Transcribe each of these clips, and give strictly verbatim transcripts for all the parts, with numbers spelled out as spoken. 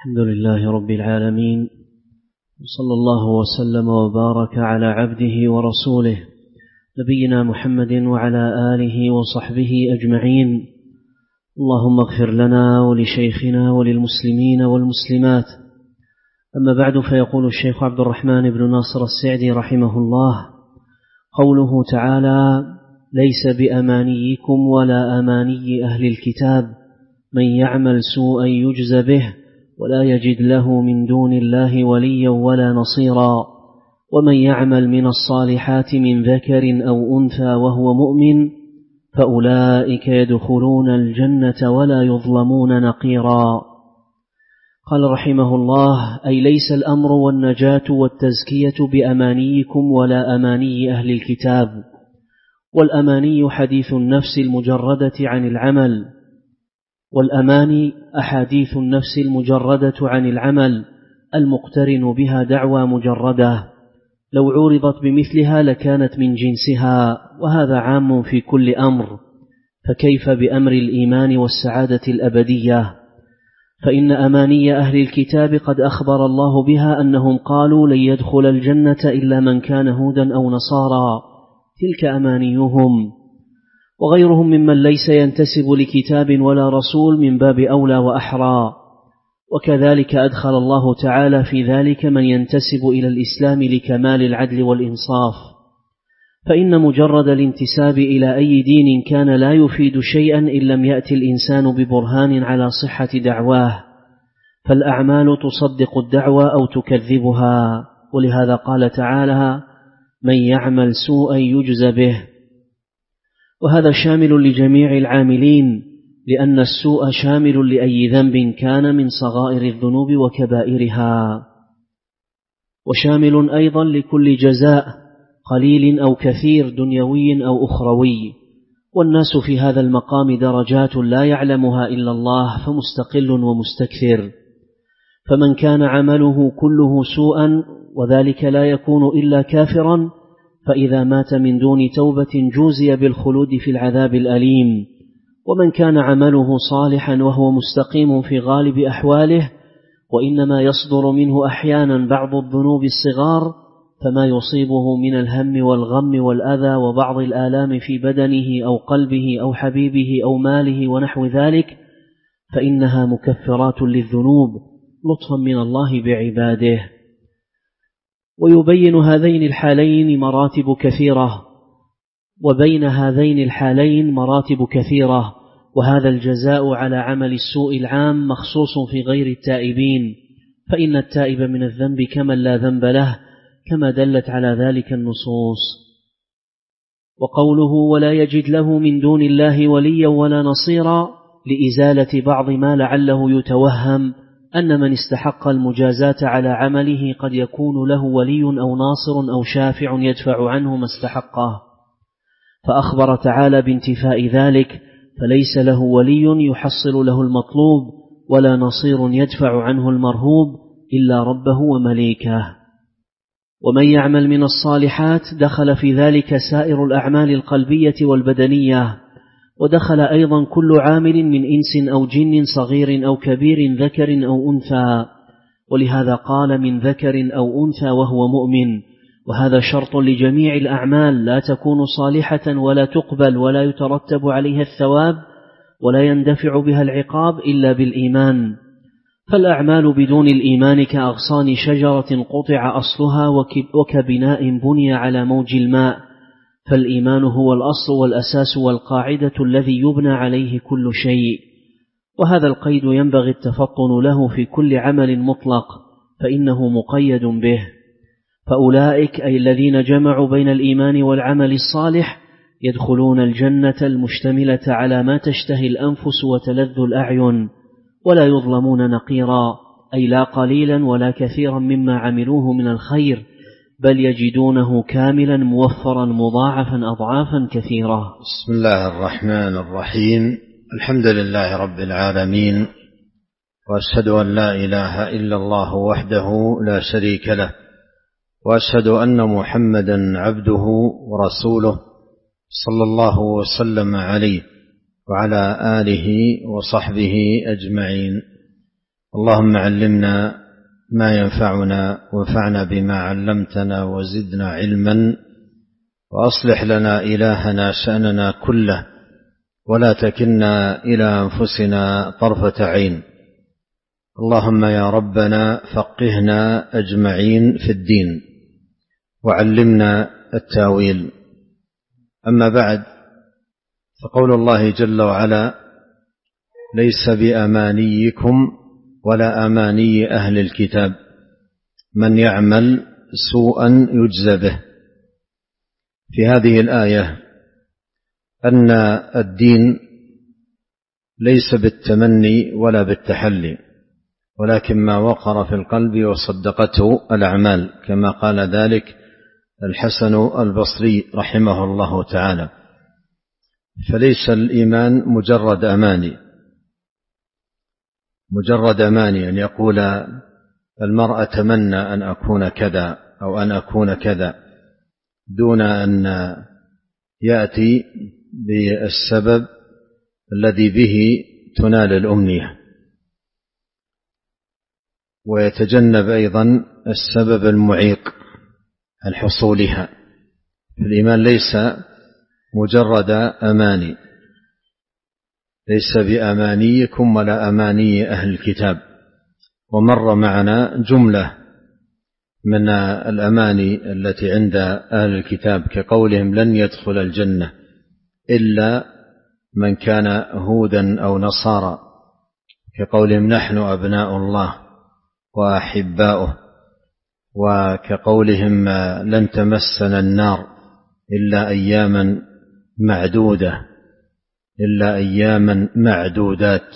الحمد لله رب العالمين، صلى الله وسلم وبارك على عبده ورسوله نبينا محمد وعلى آله وصحبه أجمعين. اللهم اغفر لنا ولشيخنا وللمسلمين والمسلمات. أما بعد، فيقول الشيخ عبد الرحمن بن ناصر السعدي رحمه الله: قوله تعالى: ليس بأمانيكم ولا أماني أهل الكتاب من يعمل سوءا يجز به ولا يجد له من دون الله وليا ولا نصيرا، ومن يعمل من الصالحات من ذكر أو أنثى وهو مؤمن فأولئك يدخلون الجنة ولا يظلمون نقيرا. قال رحمه الله: أي ليس الأمر والنجاة والتزكية بأمانيكم ولا أماني أهل الكتاب، والأماني حديث النفس المجردة عن العمل، والأماني أحاديث النفس المجردة عن العمل المقترن بها دعوى مجردة، لو عورضت بمثلها لكانت من جنسها، وهذا عام في كل أمر، فكيف بأمر الإيمان والسعادة الأبدية؟ فإن أماني أهل الكتاب قد أخبر الله بها أنهم قالوا لن يدخل الجنة إلا من كان هودا أو نصارى، تلك أمانيهم، وغيرهم ممن ليس ينتسب لكتاب ولا رسول من باب أولى وأحرى. وكذلك أدخل الله تعالى في ذلك من ينتسب إلى الإسلام لكمال العدل والإنصاف، فإن مجرد الانتساب إلى أي دين كان لا يفيد شيئا إن لم يأتي الإنسان ببرهان على صحة دعواه، فالأعمال تصدق الدعوة أو تكذبها، ولهذا قال تعالى: من يعمل سوءا يجز به، وهذا شامل لجميع العاملين، لأن السوء شامل لأي ذنب كان من صغائر الذنوب وكبائرها، وشامل أيضا لكل جزاء قليل أو كثير دنيوي أو أخروي، والناس في هذا المقام درجات لا يعلمها إلا الله، فمستقل ومستكثر. فمن كان عمله كله سوءا وذلك لا يكون إلا كافرا، فإذا مات من دون توبة جوزي بالخلود في العذاب الأليم. ومن كان عمله صالحا وهو مستقيم في غالب أحواله، وإنما يصدر منه أحيانا بعض الذنوب الصغار، فما يصيبه من الهم والغم والأذى وبعض الآلام في بدنه أو قلبه أو حبيبه أو ماله ونحو ذلك، فإنها مكفرات للذنوب لطفا من الله بعباده. ويبين هذين الحالين مراتب كثيرة، وبين هذين الحالين مراتب كثيرة، وهذا الجزاء على عمل السوء العام مخصوص في غير التائبين، فإن التائب من الذنب كمن لا ذنب له، كما دلت على ذلك النصوص. وقوله: ولا يجد له من دون الله وليا ولا نصيرا، لإزالة بعض ما لعله يتوهم أن من استحق المجازاة على عمله قد يكون له ولي أو ناصر أو شافع يدفع عنه ما استحقه، فأخبر تعالى بانتفاء ذلك، فليس له ولي يحصل له المطلوب ولا نصير يدفع عنه المرهوب إلا ربه ومليكه. ومن يعمل من الصالحات دخل في ذلك سائر الأعمال القلبية والبدنية، ودخل أيضا كل عامل من إنس أو جن صغير أو كبير ذكر أو أنثى، ولهذا قال من ذكر أو أنثى وهو مؤمن، وهذا شرط لجميع الأعمال، لا تكون صالحة ولا تقبل ولا يترتب عليها الثواب ولا يندفع بها العقاب إلا بالإيمان. فالأعمال بدون الإيمان كأغصان شجرة قطع أصلها وكبناء بني على موج الماء، فالإيمان هو الأصل والأساس والقاعدة الذي يبنى عليه كل شيء، وهذا القيد ينبغي التفطن له في كل عمل مطلق، فإنه مقيد به. فأولئك أي الذين جمعوا بين الإيمان والعمل الصالح يدخلون الجنة المشتملة على ما تشتهي الأنفس وتلذ الأعين، ولا يظلمون نقيرا، أي لا قليلا ولا كثيرا مما عملوه من الخير، بل يجدونه كاملا موفرا مضاعفا أضعافا كثيرة. بسم الله الرحمن الرحيم. الحمد لله رب العالمين، وأشهد أن لا إله إلا الله وحده لا شريك له، وأشهد أن محمدا عبده ورسوله صلى الله وسلم عليه وعلى آله وصحبه أجمعين. اللهم علمنا ما ينفعنا وانفعنا بما علمتنا وزدنا علما، وأصلح لنا إلهنا شأننا كله، ولا تكلنا إلى أنفسنا طرفة عين. اللهم يا ربنا فقهنا أجمعين في الدين وعلمنا التاويل. أما بعد، فقول الله جل وعلا: ليس بأمانيكم ولا أماني أهل الكتاب من يعمل سوءا يجز به. في هذه الآية أن الدين ليس بالتمني ولا بالتحلي، ولكن ما وقر في القلب وصدقته الأعمال، كما قال ذلك الحسن البصري رحمه الله تعالى. فليس الإيمان مجرد أماني مجرد أماني أن يقول المرء أتمنى أن أكون كذا أو أن أكون كذا، دون أن يأتي بالسبب الذي به تنال الأمنية، ويتجنب أيضا السبب المعيق عن حصولها. الإيمان ليس مجرد أماني، ليس بأمانيكم ولا أماني أهل الكتاب. ومر معنا جملة من الأماني التي عند أهل الكتاب، كقولهم لن يدخل الجنة إلا من كان هودا أو نصارى، كقولهم نحن أبناء الله وأحباؤه، وكقولهم لن تمسنا النار إلا أياما معدودة إلا أياما معدودات.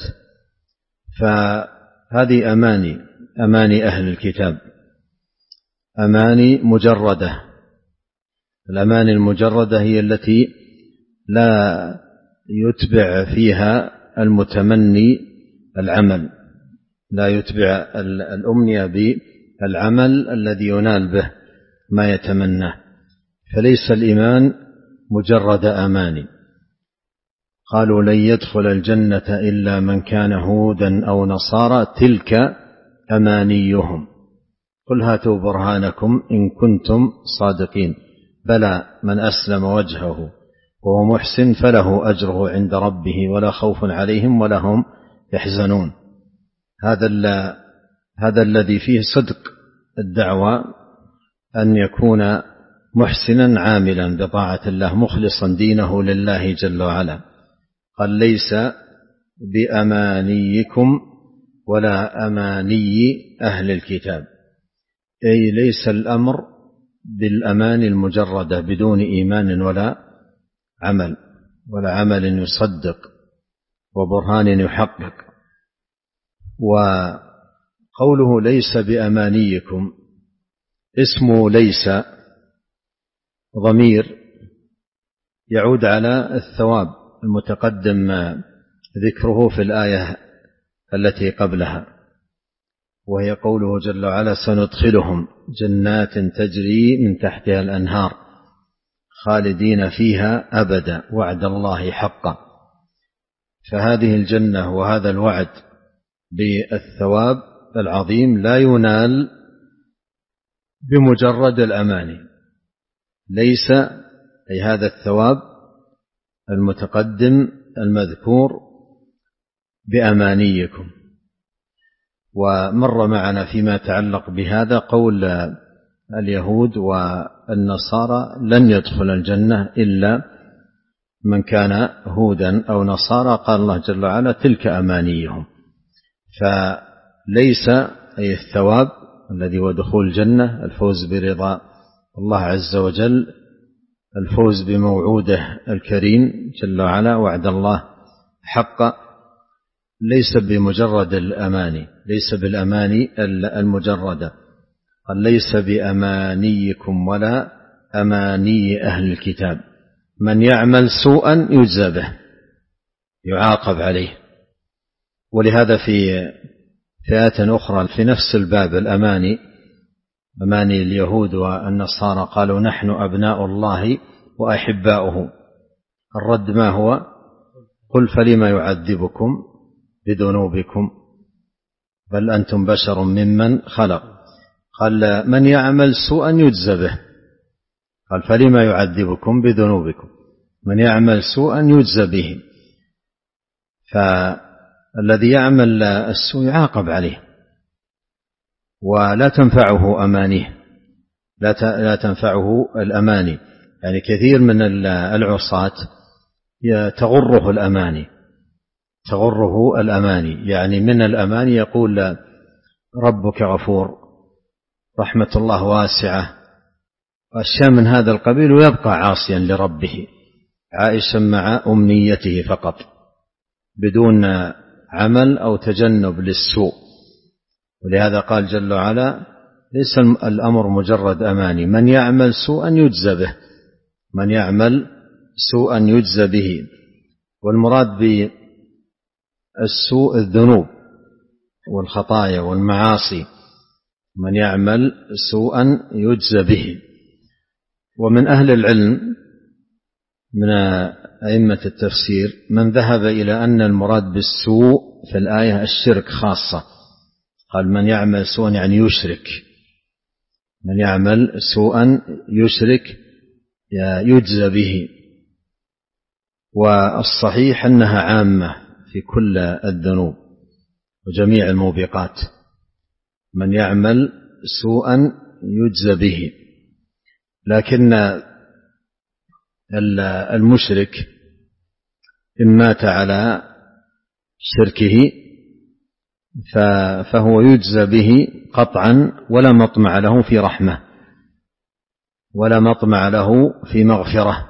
فهذه أماني أماني أهل الكتاب، أماني مجردة. الأماني المجردة هي التي لا يتبع فيها المتمني العمل، لا يتبع الأمنية بالعمل الذي ينال به ما يتمناه. فليس الإيمان مجرد أماني. قالوا لن يدخل الجنة إلا من كان هودا أو نصارى تلك أمانيهم قل هاتوا برهانكم إن كنتم صادقين بلى من أسلم وجهه وهو محسن فله أجره عند ربه ولا خوف عليهم ولا هم يحزنون. هذا هذا الذي فيه صدق الدعوة، أن يكون محسنا عاملا بطاعة الله مخلصا دينه لله جل وعلا. قال ليس بأمانيكم ولا أماني أهل الكتاب، أي ليس الأمر بالأمان المجردة بدون إيمان ولا عمل ولا عمل يصدق وبرهان يحقق. وقوله ليس بأمانيكم، اسم ليس ضمير يعود على الثواب المتقدم ذكره في الآية التي قبلها، وهي قوله جل وعلا سندخلهم جنات تجري من تحتها الأنهار خالدين فيها أبدا وعد الله حقا. فهذه الجنة وهذا الوعد بالثواب العظيم لا ينال بمجرد الأماني. ليس أي هذا الثواب المتقدم المذكور بأمانيكم. ومر معنا فيما يتعلق بهذا قول اليهود والنصارى لن يدخل الجنة إلا من كان هودا أو نصارى، قال الله جل وعلا تلك أمانيهم. فليس أي الثواب الذي هو دخول الجنة، الفوز برضا الله عز وجل، الفوز بموعوده الكريم جل وعلا، وعد الله حق، ليس بمجرد الأماني، ليس بالأماني المجردة. قال ليس بأمانيكم ولا أماني أهل الكتاب من يعمل سوءا يجزى به يعاقب عليه. ولهذا في فئات أخرى في نفس الباب الأماني، أماني اليهود والنصارى، قالوا نحن أبناء الله وأحباؤه. الرد ما هو؟ قل فلما يعذبكم بذنوبكم بل أنتم بشر ممن خلق. قال من يعمل سوءا يجزى به، قال فلما يعذبكم بذنوبكم، من يعمل سوءا يجزى به. فالذي يعمل السوء يعاقب عليه ولا تنفعه أمانيه، لا تنفعه الأماني. يعني كثير من العصاة تغره الأماني، تغره الأماني، يعني من الأماني يقول ربك غفور، رحمة الله واسعة، وأشياء من هذا القبيل، ويبقى عاصيا لربه عائشا مع أمنيته فقط بدون عمل أو تجنب للسوء. ولهذا قال جل وعلا ليس الأمر مجرد أماني، من يعمل سوءا يجزى به، من يعمل سوءا يجزى به. والمراد بالسوء الذنوب والخطايا والمعاصي، من يعمل سوءا يجزى به. ومن أهل العلم من أئمة التفسير من ذهب إلى أن المراد بالسوء في الآية الشرك خاصة، قال من يعمل سوءا يعني يشرك، من يعمل سوءا يشرك يجزى به. والصحيح أنها عامة في كل الذنوب وجميع الموبقات، من يعمل سوءا يجزى به. لكن المشرك إن مات على شركه فهو يجزى به قطعا، ولا مطمع له في رحمة ولا مطمع له في مغفرة.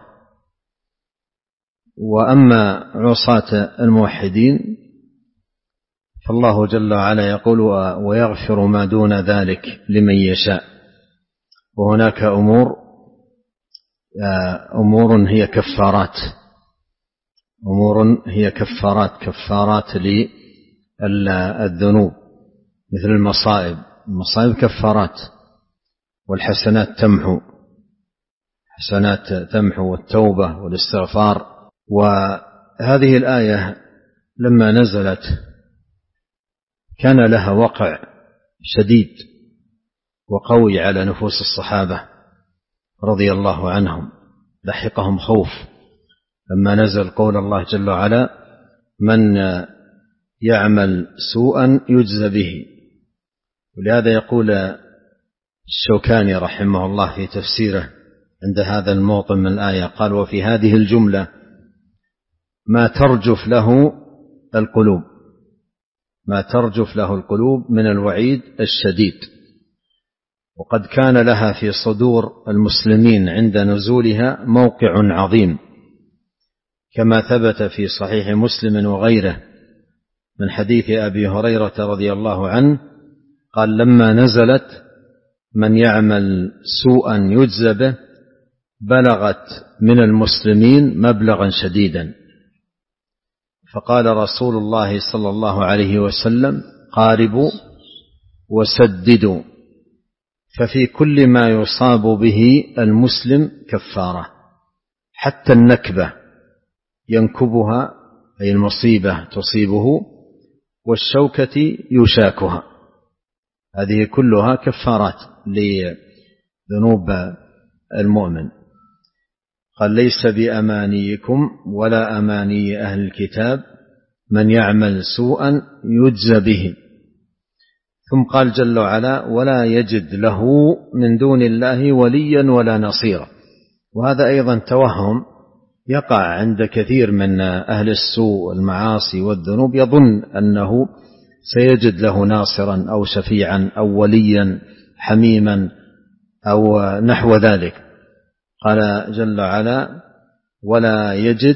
وأما عصاة الموحدين فالله جل وعلا يقول ويغفر ما دون ذلك لمن يشاء. وهناك أمور أمور هي كفارات، أمور هي كفارات كفارات للذنوب مثل المصائب، المصائب كفارات، والحسنات تمحو، حسنات تمحو، والتوبة والاستغفار. وهذه الآية لما نزلت كان لها وقع شديد وقوي على نفوس الصحابة رضي الله عنهم، لحقهم خوف لما نزل قول الله جل وعلا من يعمل سوءا يجزى به. ولهذا يقول الشوكاني رحمه الله في تفسيره عند هذا الموطن من الآية قال وفي هذه الجملة ما ترجف له القلوب، ما ترجف له القلوب من الوعيد الشديد، وقد كان لها في صدور المسلمين عند نزولها موقع عظيم، كما ثبت في صحيح مسلم وغيره من حديث أبي هريرة رضي الله عنه قال لما نزلت من يعمل سوءا يجزى به بلغت من المسلمين مبلغا شديدا، فقال رسول الله صلى الله عليه وسلم قاربوا وسددوا، ففي كل ما يصاب به المسلم كفارة، حتى النكبة ينكبها أي المصيبة تصيبه، والشوكة يشاكها، هذه كلها كفارات لذنوب المؤمن. قال ليس بأمانيكم ولا أماني أهل الكتاب من يعمل سوءا يجزى به. ثم قال جل وعلا ولا يجد له من دون الله وليا ولا نصيرا. وهذا أيضا توهم يقع عند كثير من أهل السوء والمعاصي والذنوب، يظن أنه سيجد له ناصرا أو شفيعا أو وليا حميما أو نحو ذلك. قال جل وعلا ولا يجد،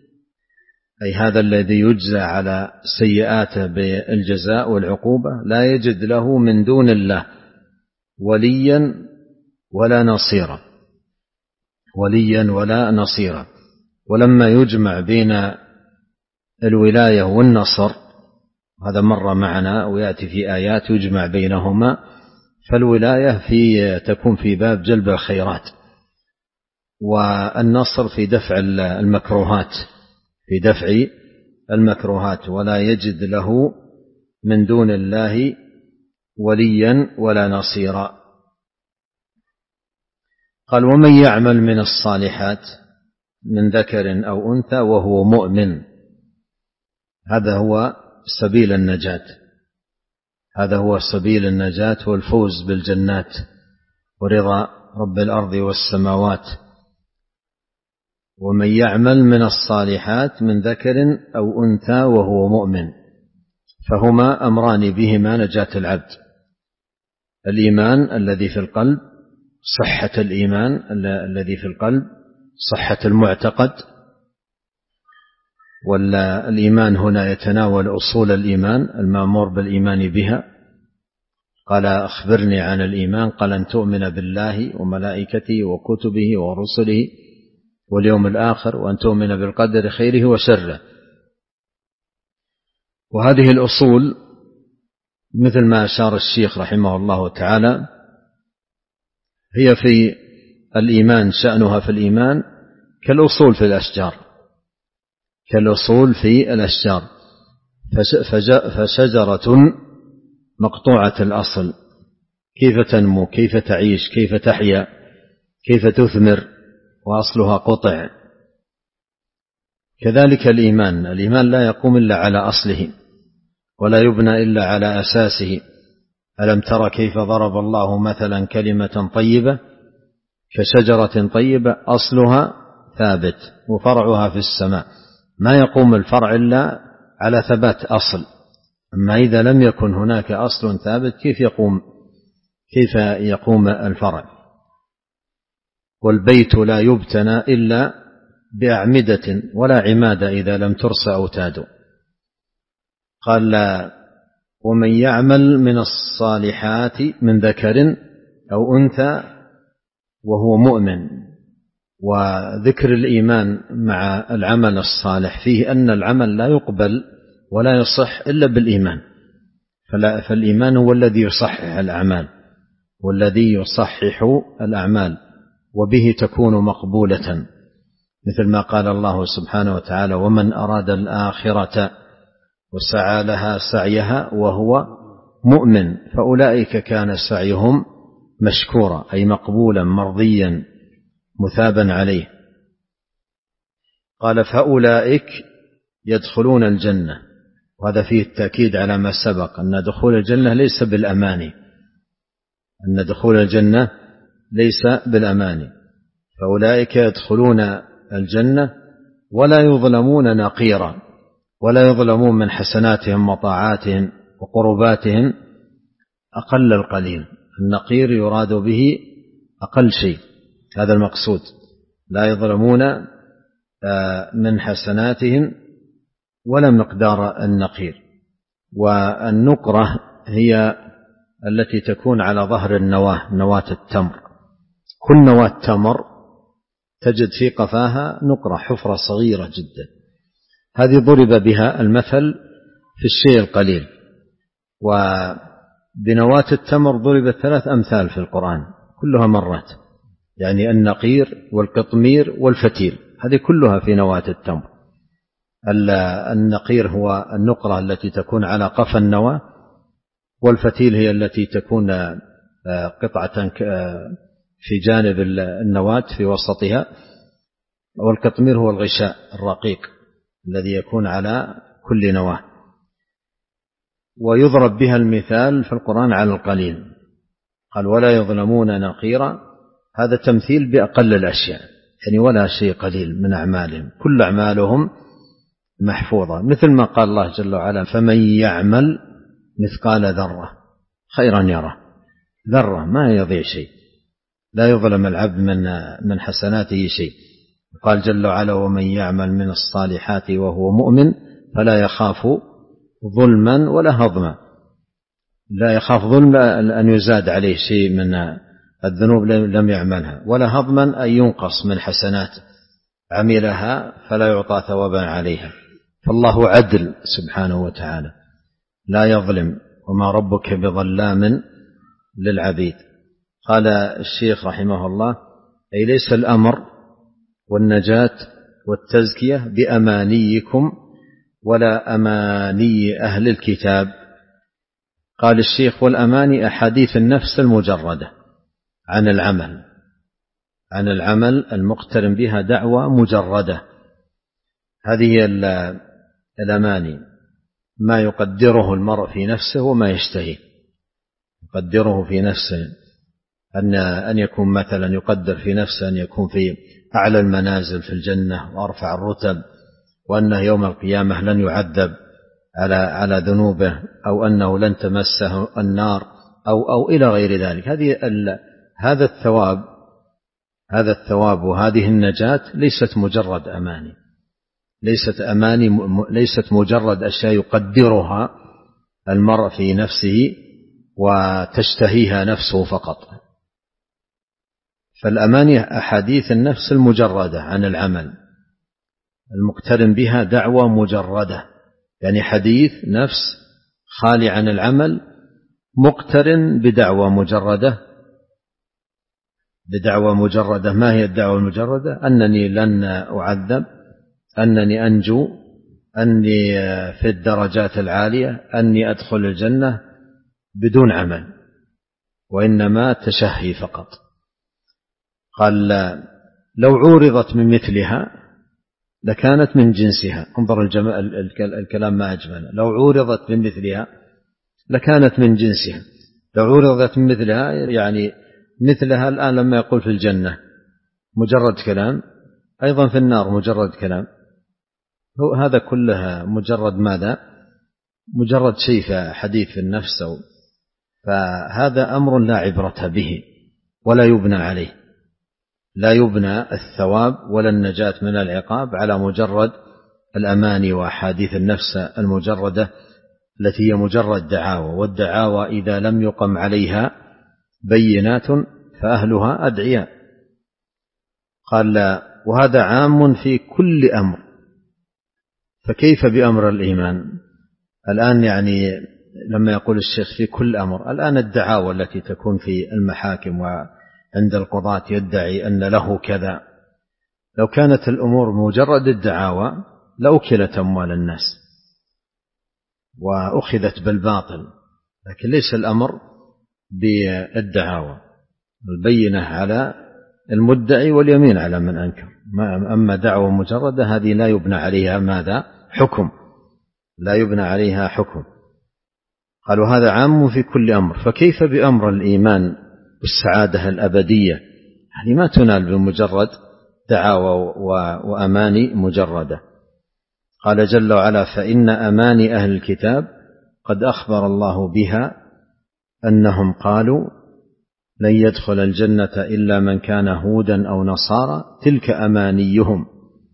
أي هذا الذي يجزى على سيئاته بالجزاء والعقوبة لا يجد له من دون الله وليا ولا نصيرا، وليا ولا نصيرا. ولما يجمع بين الولاية والنصر، هذا مر معنا ويأتي في آيات يجمع بينهما، فالولاية في تكون في باب جلب الخيرات، والنصر في دفع المكروهات، في دفع المكروهات. ولا يجد له من دون الله وليا ولا نصيرا. قال ومن يعمل من الصالحات من ذكر أو أنثى وهو مؤمن، هذا هو سبيل النجاة، هذا هو سبيل النجاة والفوز بالجنات ورضا رب الأرض والسماوات. ومن يعمل من الصالحات من ذكر أو أنثى وهو مؤمن، فهما أمران بهما نجاة العبد: الإيمان الذي في القلب، صحة الإيمان الذي في القلب، صحة المعتقد. والإيمان هنا يتناول أصول الإيمان المأمور بالإيمان بها. قال أخبرني عن الإيمان، قال أن تؤمن بالله وملائكته وكتبه ورسله واليوم الآخر، وأن تؤمن بالقدر خيره وشره. وهذه الأصول مثل ما أشار الشيخ رحمه الله تعالى هي في الإيمان، شأنها في الإيمان كالأصول في الأشجار، كالأصول في الأشجار. فشجرة مقطوعة الأصل كيف تنمو، كيف تعيش، كيف تحيا، كيف تثمر، وأصلها قطع. كذلك الإيمان، الإيمان لا يقوم إلا على أصله ولا يبنى إلا على أساسه. ألم تر كيف ضرب الله مثلا كلمة طيبة كشجرة طيبة أصلها ثابت وفرعها في السماء. ما يقوم الفرع إلا على ثبات أصل، أما إذا لم يكن هناك أصل ثابت كيف يقوم كيف يقوم الفرع؟ والبيت لا يبتنى إلا بأعمدة ولا عماد إذا لم ترس أوتاد. قال ومن يعمل من الصالحات من ذكر أو أنثى وهو مؤمن. وذكر الإيمان مع العمل الصالح فيه أن العمل لا يقبل ولا يصح إلا بالإيمان، فالإيمان هو الذي يصحح الأعمال والذي يصحح الأعمال وبه تكون مقبولة، مثل ما قال الله سبحانه وتعالى ومن أراد الآخرة وسعى لها سعيها وهو مؤمن فأولئك كان سعيهم مشكورا، أي مقبولا مرضيا مثابا عليه. قال فأولئك يدخلون الجنة، وهذا فيه التأكيد على ما سبق أن دخول الجنة ليس بالأماني، أن دخول الجنة ليس بالأماني. فأولئك يدخلون الجنة ولا يظلمون نقيرا، ولا يظلمون من حسناتهم وطاعاتهم وقرباتهم أقل القليل. النقير يراد به أقل شيء، هذا المقصود، لا يظلمون من حسناتهم ولا مقدار النقير. والنقرة هي التي تكون على ظهر النواة، نواة التمر، كل نواة تمر تجد في قفاها نقرة، حفرة صغيرة جدا، هذه ضرب بها المثل في الشيء القليل. وبنواة التمر ضربت ثلاث أمثال في القرآن كلها مرات، يعني النقير والقطمير والفتيل، هذه كلها في نواة التمر. النقير هو النقرة التي تكون على قفا النواة، والفتيل هي التي تكون قطعة في جانب النواة في وسطها، والقطمير هو الغشاء الرقيق الذي يكون على كل نواة. ويضرب بها المثال في القرآن على القليل، قال ولا يظلمون نقيرا، هذا تمثيل بأقل الأشياء، يعني ولا شيء قليل من أعمالهم، كل أعمالهم محفوظة، مثل ما قال الله جل وعلا فمن يعمل مثقال ذرة خيرا يره، ذرة ما يضيع شيء، لا يظلم العبد من من حسناته شيء. قال جل وعلا ومن يعمل من الصالحات وهو مؤمن فلا يخاف ظلما ولا هضما، لا يخاف ظلم أن يزاد عليه شيء من الذنوب لم يعملها، ولا هضما أن ينقص من حسنات عملها فلا يعطى ثوابا عليها. فالله عدل سبحانه وتعالى لا يظلم، وما ربك بظلام للعبيد. قال الشيخ رحمه الله أي ليس الأمر والنجاة والتزكية بأمانيكم ولا أماني أهل الكتاب، قال الشيخ: والأماني أحاديث النفس المجردة عن العمل عن العمل المقترن بها دعوة مجردة. هذه الأماني ما يقدره المرء في نفسه وما يشتهي، يقدره في نفسه أن أن يكون مثلا يقدر في نفسه أن يكون في أعلى المنازل في الجنة وأرفع الرتب، وأنه يوم القيامة لن يعذب على على ذنوبه، أو أنه لن تمسه النار، أو أو إلى غير ذلك. هذه هذا الثواب هذا الثواب وهذه النجاة ليست مجرد أماني، ليست أماني ليست مجرد أشياء يقدرها المرء في نفسه وتشتهيها نفسه فقط. فالأماني أحاديث النفس المجردة عن العمل المقترن بها دعوة مجردة، يعني حديث نفس خالي عن العمل مقترن بدعوة مجردة بدعوة مجردة. ما هي الدعوة المجردة؟ أنني لن أعذب، أنني أنجو، أني في الدرجات العالية، أني أدخل الجنة بدون عمل، وإنما تشهي فقط. قال: لو عورضت من مثلها لكانت من جنسها. انظر الكلام ما أجمل. لو عورضت من مثلها لكانت من جنسها. لو عورضت من مثلها يعني مثلها الآن لما يقول في الجنة مجرد كلام، أيضا في النار مجرد كلام. هذا كلها مجرد ماذا؟ مجرد شيء في حديث في النفس. فهذا أمر لا عبرة به ولا يبنى عليه، لا يبنى الثواب ولا النجاة من العقاب على مجرد الأماني وأحاديث النفس المجردة التي هي مجرد دعاوى، والدعاوى إذا لم يقم عليها بينات فأهلها أدعياء. قال: وهذا عام في كل أمر، فكيف بأمر الإيمان؟ الآن يعني لما يقول الشيخ في كل أمر، الآن الدعاوى التي تكون في المحاكم وعند القضاة يدعي أن له كذا، لو كانت الأمور مجرد الدعاوى لأكلت أموال الناس وأخذت بالباطل، لكن ليس الأمر بالدعاوى، البينة على المدعي واليمين على من أنكر. أما دعوة مجردة هذه لا يبنى عليها ماذا؟ حكم، لا يبنى عليها حكم. قالوا هذا عام في كل أمر، فكيف بأمر الإيمان والسعادة الأبدية؟ هذه ما تنال بمجرد دعاوى وأماني مجردة. قال جل وعلا: فإن أماني أهل الكتاب قد أخبر الله بها أنهم قالوا لن يدخل الجنة إلا من كان هودا أو نصارى تلك أمانيهم.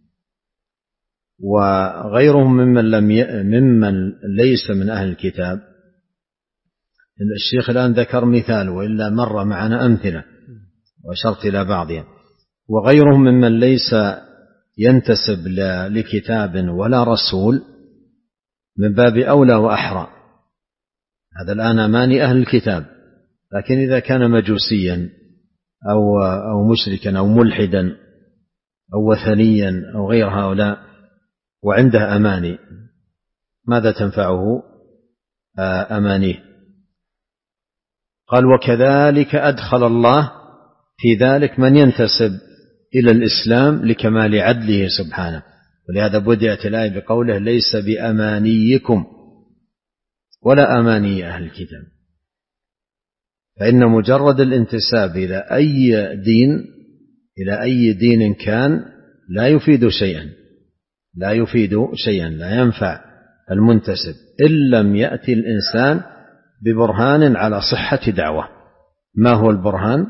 وغيرهم ممن, لم ي... ممن ليس من أهل الكتاب. الشيخ الآن ذكر مثال وإلا مر معنا أمثلة وشرط إلى بعضها. وغيرهم ممن ليس ينتسب لكتاب ولا رسول من باب أولى وأحرى. هذا الآن أماني أهل الكتاب، لكن إذا كان مجوسيا أو, أو مشركا أو ملحدا أو وثنيا أو غير هؤلاء وعنده أماني، ماذا تنفعه أمانيه؟ قال: وكذلك أدخل الله في ذلك من ينتسب إلى الإسلام لكمال عدله سبحانه. ولهذا بدأت الآية بقوله: ليس بأمانيكم ولا أماني أهل الكتاب. فإن مجرد الانتساب إلى أي دين إلى أي دين كان لا يفيد شيئا لا يفيد شيئا لا ينفع المنتسب إن لم يأتي الإنسان ببرهان على صحة دعوة. ما هو البرهان؟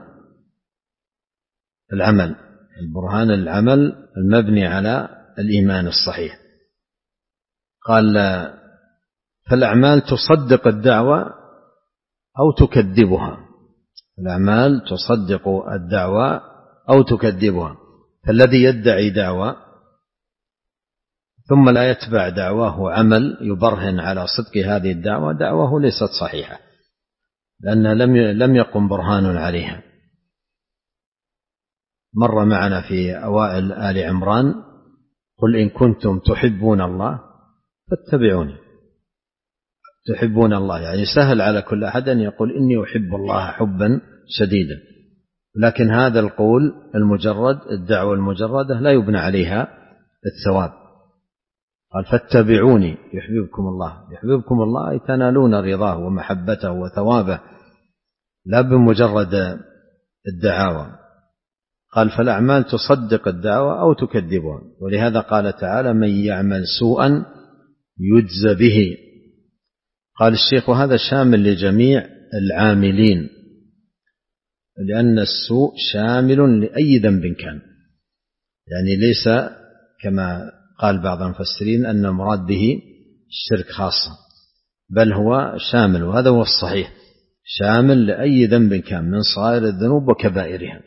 العمل البرهان العمل المبني على الإيمان الصحيح. قال: فالأعمال تصدق الدعوة أو تكذبها. الأعمال تصدق الدعوة أو تكذبها. فالذي يدعي دعوة ثم لا يتبع دعواه عمل يبرهن على صدق هذه الدعوة، دعواه ليست صحيحة، لأن لم لم يقم برهان عليها. مر معنا في أوائل آل عمران: قل إن كنتم تحبون الله فاتبعوني. تحبون الله، يعني سهل على كل أحد أن يقول إني أحب الله حبا شديدا، لكن هذا القول المجرد، الدعوة المجردة لا يبنى عليها الثواب. قال فاتبعوني يحببكم الله، يحببكم الله أي تنالون رضاه ومحبته وثوابه، لا بمجرد الدعاوى. قال فالأعمال تصدق الدعوة أو تكذبها، ولهذا قال تعالى من يعمل سوءا يجزى به. قال الشيخ وهذا شامل لجميع العاملين، لأن السوء شامل لأي ذنب كان، يعني ليس كما قال بعض المفسرين أن المراد به الشرك خاصة، بل هو شامل، وهذا هو الصحيح، شامل لأي ذنب كان من صغائر الذنوب وكبائرها،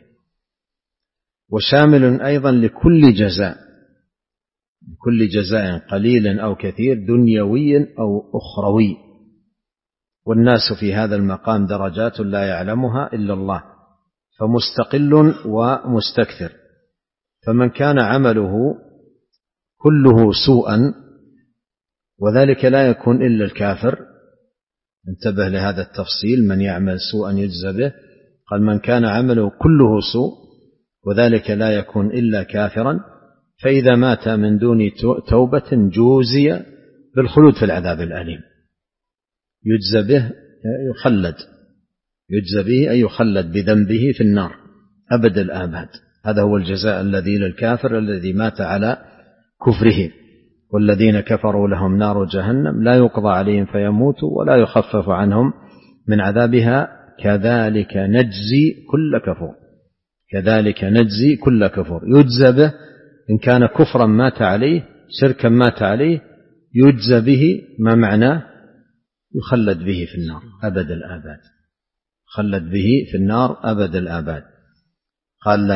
وشامل أيضا لكل جزاء، كل جزاء قليل أو كثير، دنيوي أو أخروي. والناس في هذا المقام درجات لا يعلمها إلا الله، فمستقل ومستكثر. فمن كان عمله كله سوءا، وذلك لا يكون إلا الكافر، انتبه لهذا التفصيل، من يعمل سوءا يجزى به، قال من كان عمله كله سوء وذلك لا يكون إلا كافرا، فإذا مات من دون توبة جوزي بالخلود في العذاب الأليم. يجزى به يخلد، يجزى به أي يخلد بذنبه في النار أبد الآباد، هذا هو الجزاء الذي للكافر الذي مات على كفره. والذين كفروا لهم نار جهنم لا يقضى عليهم فيموتوا ولا يخفف عنهم من عذابها كذلك نجزي كل كفور، كذلك نجزي كل كفور. يجزى به إن كان كفرا مات عليه، شركا مات عليه، يجزى به ما معناه يخلد به في النار أبد الآباد، خلد به في النار أبد الآباد. قال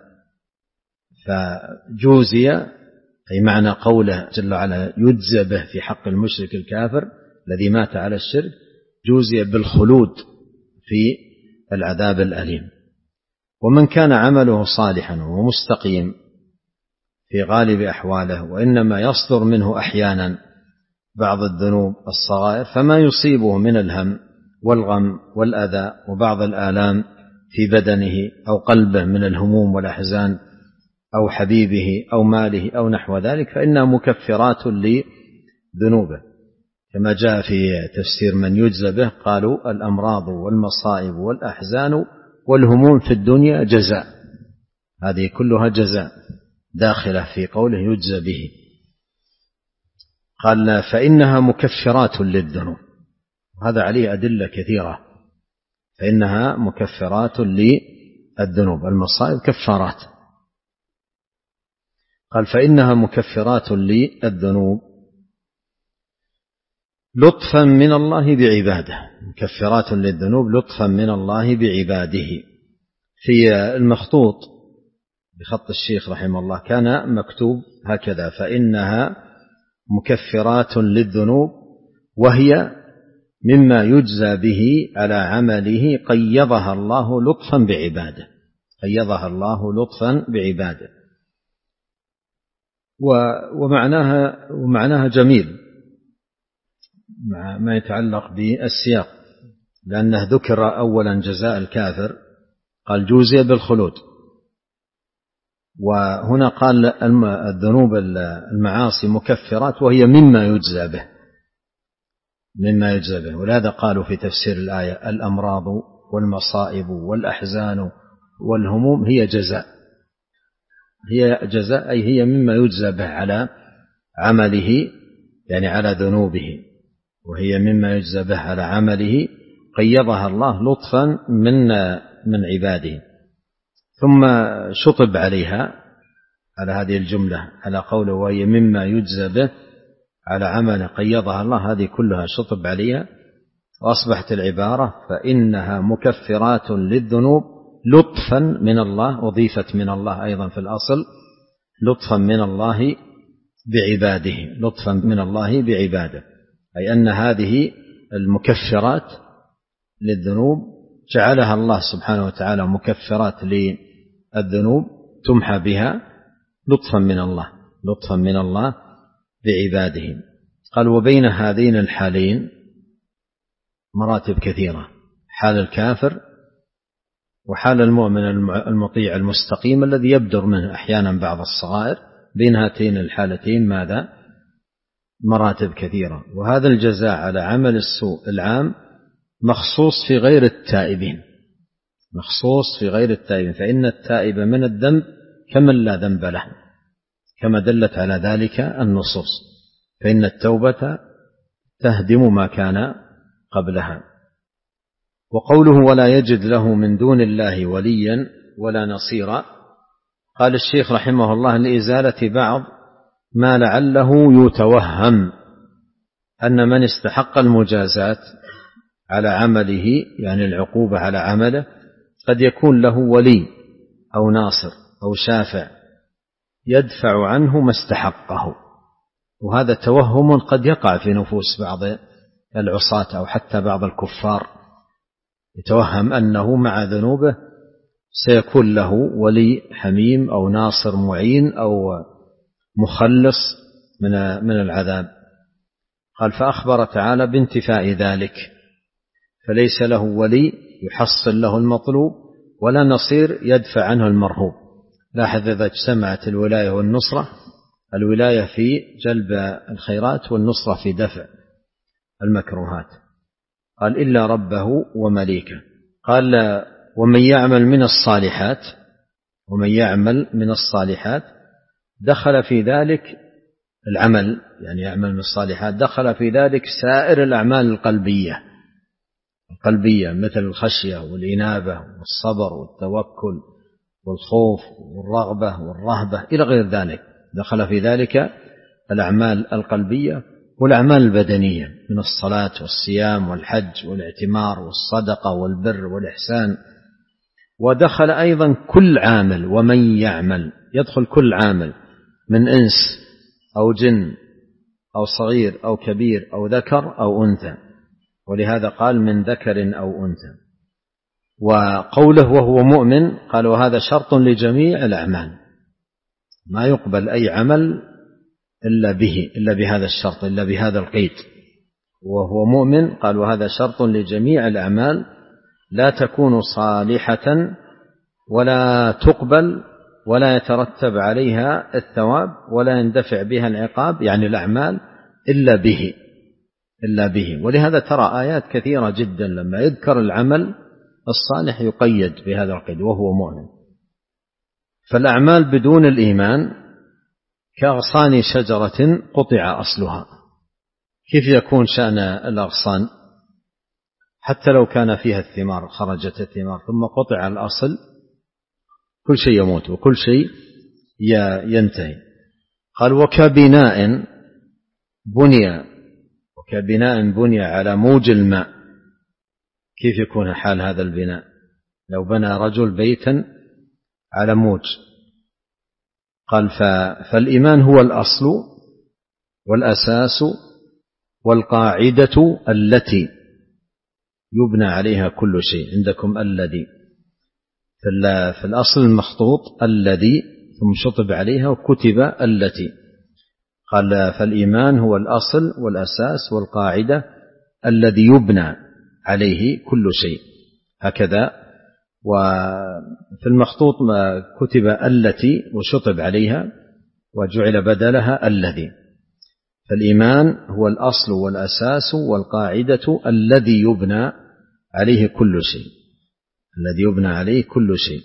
فجوزي أي معنى قوله جل وعلا يجزى به في حق المشرك الكافر الذي مات على الشرك، جوزي بالخلود في العذاب الأليم. ومن كان عمله صالحا ومستقيم في غالب أحواله، وإنما يصدر منه أحيانا بعض الذنوب الصغائر، فما يصيبه من الهم والغم والأذى وبعض الآلام في بدنه أو قلبه من الهموم والأحزان أو حبيبه أو ماله أو نحو ذلك، فإنها مكفرات لذنوبه، كما جاء في تفسير من يجزى به قالوا الأمراض والمصائب والأحزان والهموم في الدنيا جزاء، هذه كلها جزاء داخلة في قوله يجزى به. قال فإنها مكفرات للذنوب، هذا عليه أدلة كثيرة، فإنها مكفرات للذنوب، المصائب كفارات. قال فإنها مكفرات للذنوب لطفا من الله بعباده، مكفرات للذنوب لطفا من الله بعباده. في المخطوط بخط الشيخ رحمه الله كان مكتوب هكذا فإنها مكفرات للذنوب، وهي مما يجزى به على عمله قيضها الله لطفا بعباده، قيضها الله لطفا بعباده. ومعناها ومعناها جميل مع ما يتعلق بالسياق، لأنه ذكر أولا جزاء الكافر قال جوزي بالخلود، وهنا قال الذنوب المعاصي مكفرات وهي مما يجزى به، مما يجزى به. ولهذا قالوا في تفسير الآية الأمراض والمصائب والأحزان والهموم هي جزاء، هي جزاء أي هي مما يجزى به على عمله، يعني على ذنوبه، وهي مما يجزى به على عمله قيضها الله لطفا من من عباده. ثم شطب عليها على هذه الجملة على قوله وهي مما يجزى به على عمل قيضها الله، هذه كلها شطب عليها، وأصبحت العبارة فإنها مكفرات للذنوب لطفا من الله، أضيفت من الله أيضا في الأصل، لطفا من الله بعباده، لطفا من الله بعباده، أي أن هذه المكفرات للذنوب جعلها الله سبحانه وتعالى مكفرات للذنوب تمحى بها لطفا من الله، لطفا من الله بعباده. قال وبين هذين الحالين مراتب كثيرة: حال الكافر وحال المؤمن المطيع المستقيم الذي يبدر منه أحيانا بعض الصغائر. بين هاتين الحالتين ماذا؟ مراتب كثيرة. وهذا الجزاء على عمل السوء العام مخصوص في غير التائبين، مخصوص في غير التائبين، فإن التائب من الذنب كمن لا ذنب له، كما دلت على ذلك النصوص، فإن التوبة تهدم ما كان قبلها. وقوله ولا يجد له من دون الله وليا ولا نصيرا، قال الشيخ رحمه الله لإزالة بعض ما لعله يتوهم أن من استحق المجازات على عمله، يعني العقوبة على عمله، قد يكون له ولي أو ناصر أو شافع يدفع عنه ما استحقه. وهذا توهم قد يقع في نفوس بعض العصاة أو حتى بعض الكفار، يتوهم أنه مع ذنوبه سيكون له ولي حميم أو ناصر معين أو مخلص من من العذاب. قال فأخبر تعالى بانتفاء ذلك، فليس له ولي يحصل له المطلوب ولا نصير يدفع عنه المرهوب. لاحظ إذا اجتمعت الولاية والنصرة، الولاية في جلب الخيرات والنصرة في دفع المكروهات. قال إلا ربه ومليكه. قال ومن يعمل من الصالحات، ومن يعمل من الصالحات دخل في ذلك العمل، يعني يعمل من الصالحات دخل في ذلك سائر الأعمال القلبية القلبية مثل الخشية والإنابة والصبر والتوكل والخوف والرغبة والرهبة إلى غير ذلك. دخل في ذلك الأعمال القلبية والأعمال البدنية من الصلاة والصيام والحج والاعتمار والصدقة والبر والإحسان. ودخل أيضا كل عامل، ومن يعمل يدخل كل عامل من إنس أو جن أو صغير أو كبير أو ذكر أو أنثى، ولهذا قال من ذكر أو أنثى. وقوله وهو مؤمن قال وهذا شرط لجميع الأعمال، ما يقبل أي عمل إلا به، إلا بهذا الشرط، إلا بهذا القيد. وهو مؤمن قال وهذا شرط لجميع الأعمال، لا تكون صالحة ولا تقبل ولا يترتب عليها الثواب ولا يندفع بها العقاب، يعني الأعمال إلا به إلا به. ولهذا ترى آيات كثيرة جدا لما يذكر العمل الصالح يقيد بهذا القيد وهو مؤمن. فالأعمال بدون الإيمان كأغصان شجرة قطع أصلها. كيف يكون شأن الأغصان؟ حتى لو كان فيها الثمار، خرجت الثمار ثم قطع الأصل، كل شيء يموت وكل شيء ينتهي. قال وكبناء بني وكبناء بني على موج الماء. كيف يكون حال هذا البناء؟ لو بنى رجل بيتا على موج. قال فالإيمان هو الأصل والأساس والقاعدة التي يبنى عليها كل شيء. عندكم الذي في الأصل المخطوط الذي ثم شطب عليها وكتب التي. قال فالإيمان هو الأصل والأساس والقاعدة الذي يبنى عليه كل شيء، هكذا. وفي المخطوط ما كتب التي وشطب عليها وجعل بدلها الذي. فالإيمان هو الأصل والأساس والقاعدة الذي يبنى عليه كل شيء، الذي يبنى عليه كل شيء.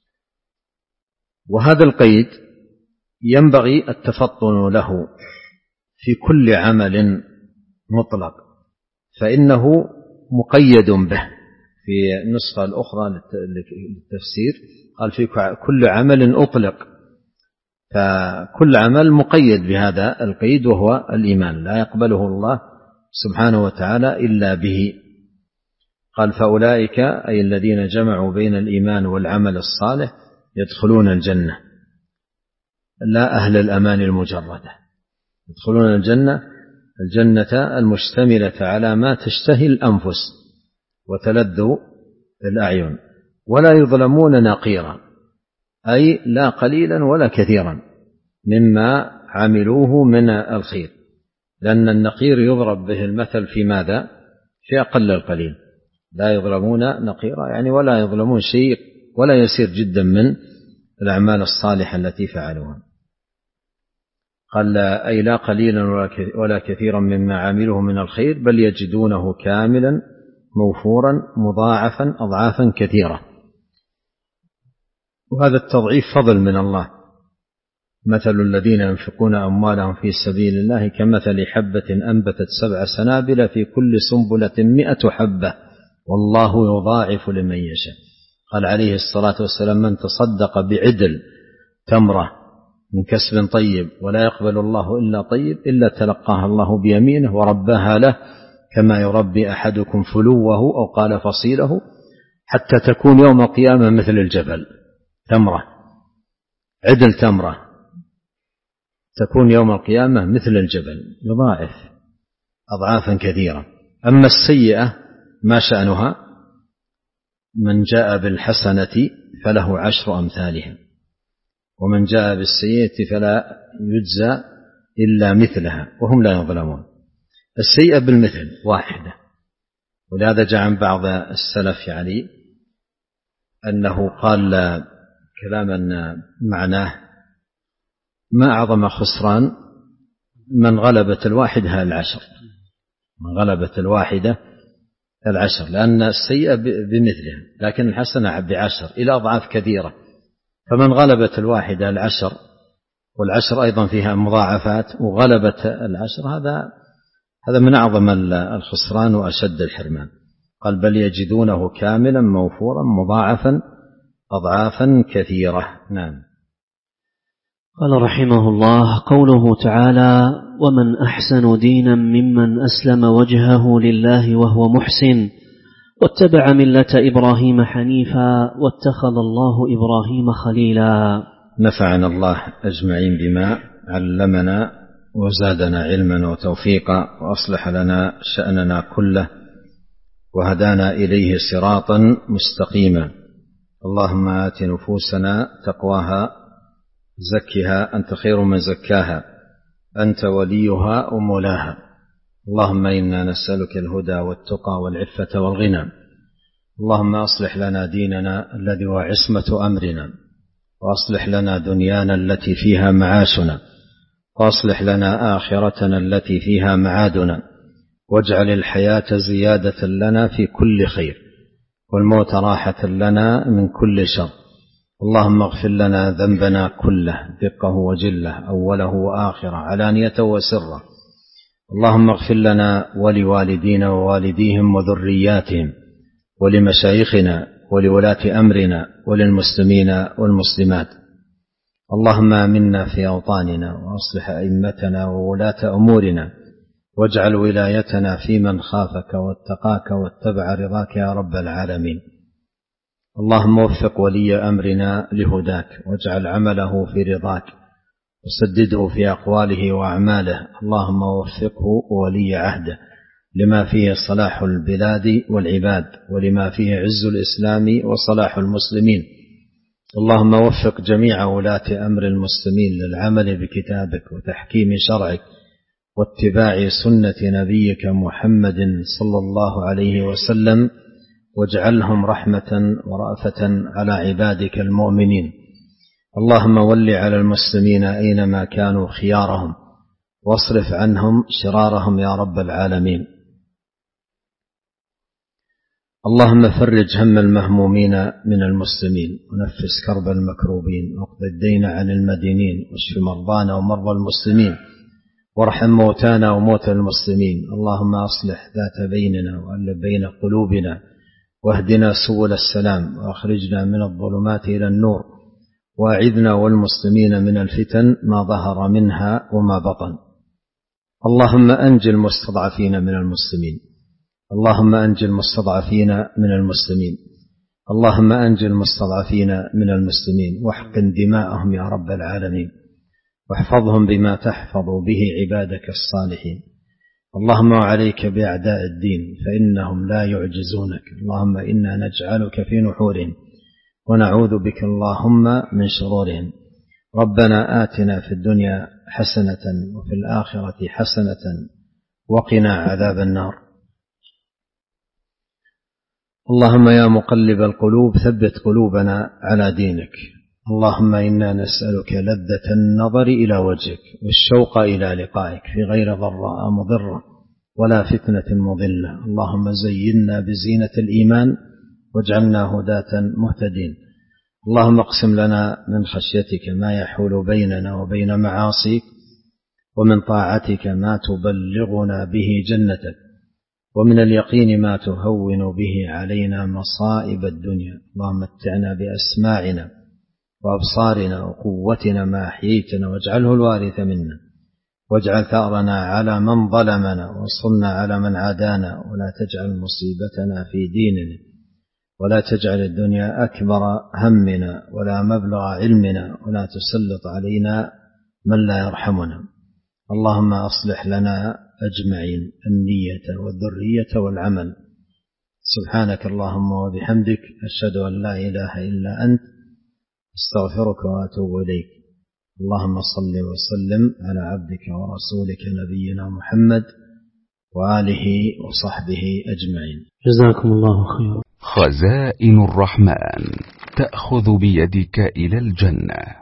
وهذا القيد ينبغي التفطن له في كل عمل مطلق، فإنه مقيد به. في النسخة الأخرى للتفسير قال في كل عمل أطلق، فكل عمل مقيد بهذا القيد وهو الإيمان، لا يقبله الله سبحانه وتعالى إلا به. قال فأولئك أي الذين جمعوا بين الإيمان والعمل الصالح يدخلون الجنة، لا أهل الأمان المجردة، يدخلون الجنة الجنة المشتملة على ما تشتهي الأنفس وتلذ الأعين، ولا يظلمون نقيرا، أي لا قليلا ولا كثيرا مما عملوه من الخير، لأن النقير يضرب به المثل في ماذا؟ في أقل القليل، لا يظلمون نقيرا، يعني ولا يظلمون شيء ولا يسير جدا من الأعمال الصالحة التي فعلوها. قال أي لا قليلا ولا كثيرا مما عمله من الخير، بل يجدونه كاملا موفورا مضاعفا أضعافا كثيرة. وهذا التضعيف فضل من الله. مثل الذين ينفقون أموالهم في سبيل الله كمثل حبة أنبتت سبع سنابل في كل سنبلة مئة حبة والله يضاعف لمن يشاء. قال عليه الصلاة والسلام من تصدق بعدل تمرة من كسب طيب ولا يقبل الله إلا طيب إلا تلقاها الله بيمينه ورباها له كما يربي أحدكم فلوه أو قال فصيله حتى تكون يوم القيامة مثل الجبل. تمرة عدل تمرة تكون يوم القيامة مثل الجبل، يضاعف أضعافا كثيرة. أما السيئة ما شأنها؟ من جاء بالحسنة فله عشر أمثالها ومن جاء بالسيئة فلا يجزى إلا مثلها وهم لا يظلمون. السيئة بالمثل واحدة. ولهذا جاء عن بعض السلف يعني أنه قال كلاما معناه ما أعظم خسران من غلبت الواحدة العشر، من غلبت الواحدة العشر، لأن السيئة بمثلها لكن الحسنة بعشر إلى أضعاف كثيرة. فمن غلبت الواحدة العشر والعشر أيضا فيها مضاعفات وغلبت العشر، هذا هذا من أعظم الخسران وأشد الحرمان. قال بل يجدونه كاملا موفورا مضاعفا أضعافا كثيرة. نعم. قال رحمه الله قوله تعالى ومن أحسن دينا ممن أسلم وجهه لله وهو محسن واتبع ملة إبراهيم حنيفا واتخذ الله إبراهيم خليلا. نفعنا الله أجمعين بما علمنا وزادنا علما وتوفيقا وأصلح لنا شأننا كله وهدانا إليه صراطا مستقيما. اللهم آت نفوسنا تقواها زكها أنت خير من زكاها أنت وليها ومولاها. اللهم إنا نسألك الهدى والتقى والعفة والغنى. اللهم أصلح لنا ديننا الذي هو عصمة أمرنا وأصلح لنا دنيانا التي فيها معاشنا وأصلح لنا آخرتنا التي فيها معادنا واجعل الحياة زيادة لنا في كل خير والموت راحة لنا من كل شر. اللهم اغفر لنا ذنبنا كله دقه وجله أوله وآخره علانيته وسره. اللهم اغفر لنا ولوالدينا ووالديهم وذرياتهم ولمشايخنا ولولاة أمرنا وللمسلمين والمسلمات. اللهم آمنا في أوطاننا وأصلح أئمتنا وولاة أمورنا واجعل ولايتنا في من خافك واتقاك واتبع رضاك يا رب العالمين. اللهم وفق ولي أمرنا لهداك واجعل عمله في رضاك وسدده في أقواله وأعماله. اللهم وفقه ولي عهده لما فيه صلاح البلاد والعباد ولما فيه عز الإسلام وصلاح المسلمين. اللهم وفق جميع ولاة أمر المسلمين للعمل بكتابك وتحكيم شرعك واتباع سنة نبيك محمد صلى الله عليه وسلم واجعلهم رحمة ورأفة على عبادك المؤمنين. اللهم ول على المسلمين أينما كانوا خيارهم واصرف عنهم شرارهم يا رب العالمين. اللهم فرج هم المهمومين من المسلمين ونفس كرب المكروبين واقض الدين عن المدينين واشف مرضانا ومرضى المسلمين وارحم موتانا وموتى المسلمين. اللهم أصلح ذات بيننا وألف بين قلوبنا واهدنا سبل السلام واخرجنا من الظلمات إلى النور واعذنا والمسلمين من الفتن ما ظهر منها وما بطن. اللهم أنج المستضعفين من المسلمين اللهم أنج المستضعفين من المسلمين اللهم أنج المستضعفين من المسلمين واحقن دماءهم يا رب العالمين واحفظهم بما تحفظ به عبادك الصالحين. اللهم وعليك بأعداء الدين فإنهم لا يعجزونك. اللهم إنا نجعلك في نحورهم ونعوذ بك اللهم من شرورهم. ربنا آتنا في الدنيا حسنة وفي الآخرة حسنة وقنا عذاب النار. اللهم يا مقلب القلوب ثبت قلوبنا على دينك. اللهم إنا نسألك لذة النظر إلى وجهك والشوق إلى لقائك في غير ضراء مضرة ولا فتنة مضلة. اللهم زينا بزينة الإيمان واجعلنا هداة مهتدين. اللهم اقسم لنا من خشيتك ما يحول بيننا وبين معاصيك، ومن طاعتك ما تبلغنا به جنتك، ومن اليقين ما تهون به علينا مصائب الدنيا. اللهم متعنا بأسماعنا وأبصارنا وقوتنا ما أحييتنا، واجعله الوارث منا، واجعل ثأرنا على من ظلمنا، وانصرنا على من عادانا، ولا تجعل مصيبتنا في ديننا، ولا تجعل الدنيا أكبر همنا ولا مبلغ علمنا، ولا تسلط علينا من لا يرحمنا. اللهم أصلح لنا أجمعين النية والذرية والعمل. سبحانك اللهم وبحمدك، أشهد أن لا إله إلا أنت، استغفرك وأتوب إليك. اللهم صل وسلم على عبدك ورسولك نبينا محمد وآله وصحبه أجمعين. جزاكم الله خيرا. خزائن الرحمن تأخذ بيدك إلى الجنة.